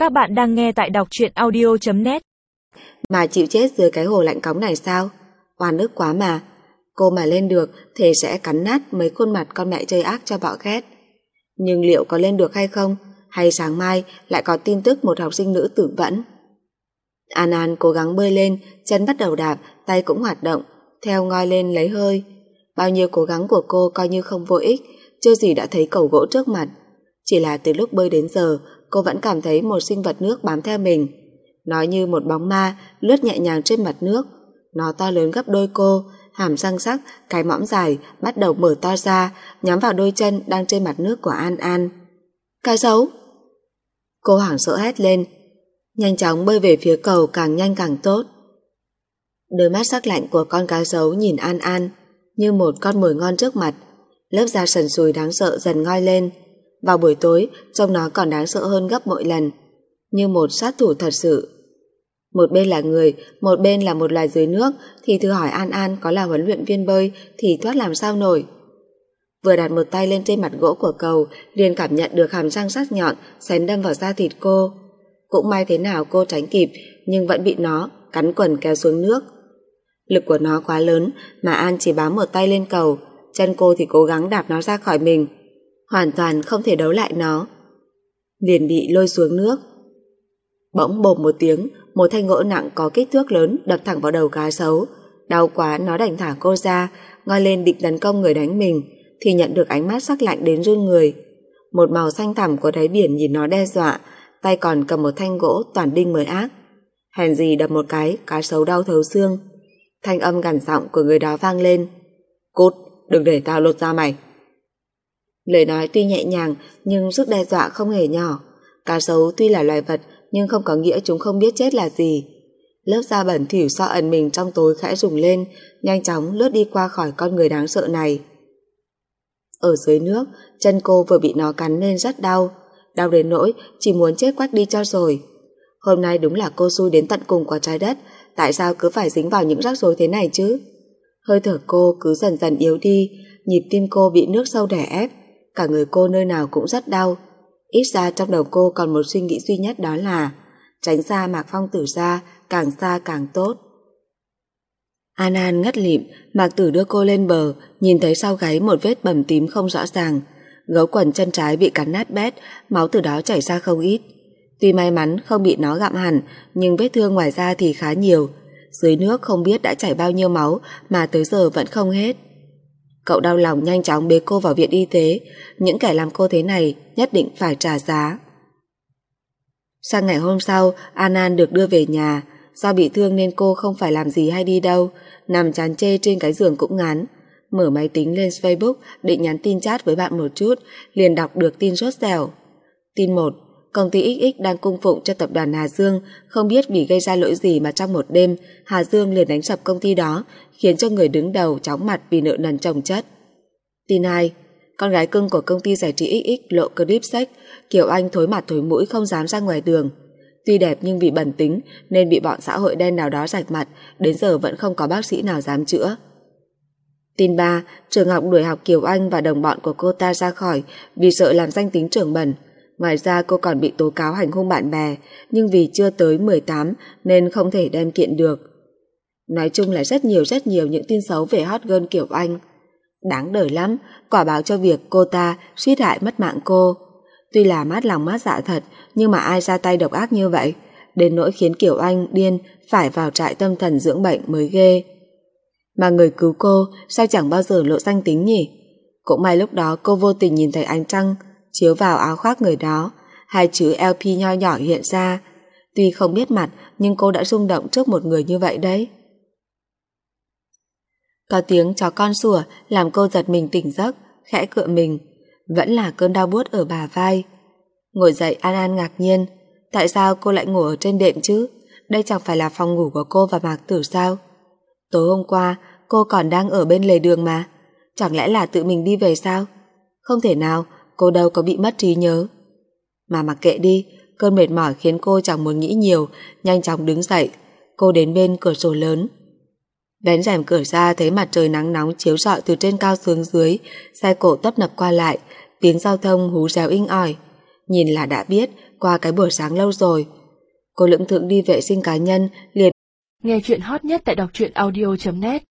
Các bạn đang nghe tại đọc truyện audio.net. Mà chịu chết dưới cái hồ lạnh cóng này sao? Oan ức quá mà. Cô mà lên được thì sẽ cắn nát mấy khuôn mặt con mẹ chơi ác cho bọ ghét. Nhưng liệu có lên được hay không? Hay sáng mai lại có tin tức một học sinh nữ tử vẫn? An An cố gắng bơi lên, chân bắt đầu đạp, tay cũng hoạt động, theo ngoi lên lấy hơi. Bao nhiêu cố gắng của cô coi như không vô ích, chưa gì đã thấy cầu gỗ trước mặt. Chỉ là từ lúc bơi đến giờ, cô vẫn cảm thấy một sinh vật nước bám theo mình. Nó như một bóng ma lướt nhẹ nhàng trên mặt nước. Nó to lớn gấp đôi cô, hàm răng sắc, cái mõm dài bắt đầu mở to ra, nhắm vào đôi chân đang trên mặt nước của An An. Cá sấu! Cô hoảng sợ hét lên, nhanh chóng bơi về phía cầu, càng nhanh càng tốt. Đôi mắt sắc lạnh của con cá sấu nhìn An An như một con mồi ngon trước mặt. Lớp da sần sùi đáng sợ dần ngoi lên. Vào buổi tối, trông nó còn đáng sợ hơn gấp mỗi lần, như một sát thủ thật sự. Một bên là người, một bên là một loài dưới nước, thì thử hỏi An An có là huấn luyện viên bơi thì thoát làm sao nổi. Vừa đặt một tay lên trên mặt gỗ của cầu, liền cảm nhận được hàm răng sắc nhọn xén đâm vào da thịt cô. Cũng may thế nào cô tránh kịp, nhưng vẫn bị nó cắn quần kéo xuống nước. Lực của nó quá lớn mà An chỉ bám một tay lên cầu, chân cô thì cố gắng đạp nó ra khỏi mình, hoàn toàn không thể đấu lại nó, liền bị lôi xuống nước. Bỗng bộp một tiếng, một thanh gỗ nặng có kích thước lớn đập thẳng vào đầu cá sấu. Đau quá nó đành thả cô ra, ngoi lên định tấn công người đánh mình, thì nhận được ánh mắt sắc lạnh đến run người. Một màu xanh thẳm của đáy biển nhìn nó đe dọa, tay còn cầm một thanh gỗ toàn đinh mới ác. Hèn gì đập một cái, cá sấu đau thấu xương. Thanh âm gằn giọng của người đó vang lên, cút, đừng để tao lột da mày. Lời nói tuy nhẹ nhàng nhưng sức đe dọa không hề nhỏ. Cá sấu tuy là loài vật nhưng không có nghĩa chúng không biết chết là gì. Lớp da bẩn thỉu so ẩn mình trong tối khẽ rùng lên, nhanh chóng lướt đi qua khỏi con người đáng sợ này. Ở dưới nước, chân cô vừa bị nó cắn nên rất đau, đau đến nỗi chỉ muốn chết quách đi cho rồi. Hôm nay đúng là cô xui đến tận cùng của trái đất, tại sao cứ phải dính vào những rắc rối thế này chứ? Hơi thở cô cứ dần dần yếu đi, nhịp tim cô bị nước sâu đè ép, cả người cô nơi nào cũng rất đau. Ít ra trong đầu cô còn một suy nghĩ duy nhất, đó là tránh xa Mạc Phong Tử ra, càng xa càng tốt. An An ngất lịm, Mạc Tử đưa cô lên bờ, nhìn thấy sau gáy một vết bầm tím không rõ ràng. Gấu quần chân trái bị cắn nát bét, máu từ đó chảy ra không ít. Tuy may mắn không bị nó gặm hẳn, nhưng vết thương ngoài da thì khá nhiều. Dưới nước không biết đã chảy bao nhiêu máu mà tới giờ vẫn không hết. Cậu đau lòng nhanh chóng bế cô vào viện y tế. Những kẻ làm cô thế này nhất định phải trả giá. Sang ngày hôm sau, An An được đưa về nhà. Do bị thương nên cô không phải làm gì hay đi đâu, nằm chán chê trên cái giường cũng ngán. Mở máy tính lên Facebook định nhắn tin chat với bạn một chút, liền đọc được tin sốt dẻo. Tin 1. Công ty XX đang cung phụng cho tập đoàn Hà Dương, không biết vì gây ra lỗi gì mà trong một đêm Hà Dương liền đánh sập công ty đó, khiến cho người đứng đầu chóng mặt vì nợ nần chồng chất. Tin 2. Con gái cưng của công ty giải trí XX lộ clip sex, Kiều Anh thối mặt thối mũi không dám ra ngoài đường. Tuy đẹp nhưng vì bẩn tính nên bị bọn xã hội đen nào đó rạch mặt, đến giờ vẫn không có bác sĩ nào dám chữa. Tin 3. Trường học đuổi học Kiều Anh và đồng bọn của cô ta ra khỏi vì sợ làm danh tính trường bẩn. Ngoài ra cô còn bị tố cáo hành hung bạn bè, nhưng vì chưa tới 18 nên không thể đem kiện được. Nói chung là rất nhiều những tin xấu về hot girl Kiều Anh. Đáng đời lắm, quả báo cho việc cô ta suýt hại mất mạng cô. Tuy là mát lòng mát dạ thật, nhưng mà ai ra tay độc ác như vậy, đến nỗi khiến Kiều Anh điên phải vào trại tâm thần dưỡng bệnh mới ghê. Mà người cứu cô sao chẳng bao giờ lộ danh tính nhỉ? Cũng may lúc đó cô vô tình nhìn thấy ánh trăng chiếu vào áo khoác người đó, hai chữ LP nho nhỏ hiện ra. Tuy không biết mặt nhưng cô đã rung động trước một người như vậy đấy. Có tiếng chó con sủa làm cô giật mình tỉnh giấc, khẽ cựa mình. Vẫn là cơn đau buốt ở bả vai. Ngồi dậy, An An ngạc nhiên. Tại sao cô lại ngủ ở trên đệm chứ? Đây chẳng phải là phòng ngủ của cô và Mạc Tử sao? Tối hôm qua cô còn đang ở bên lề đường mà. Chẳng lẽ là tự mình đi về sao? Không thể nào, cô đâu có bị mất trí nhớ. Mà mặc kệ đi, cơn mệt mỏi khiến cô chẳng muốn nghĩ nhiều, nhanh chóng đứng dậy. Cô đến bên cửa sổ lớn, vén rèm cửa ra thấy mặt trời nắng nóng chiếu rọi từ trên cao xuống dưới, xe cộ tấp nập qua lại, tiếng giao thông hú réo inh ỏi. Nhìn là đã biết qua cái buổi sáng lâu rồi. Cô lững thững đi vệ sinh cá nhân, liền nghe chuyện hot nhất tại đọc truyện audio.net.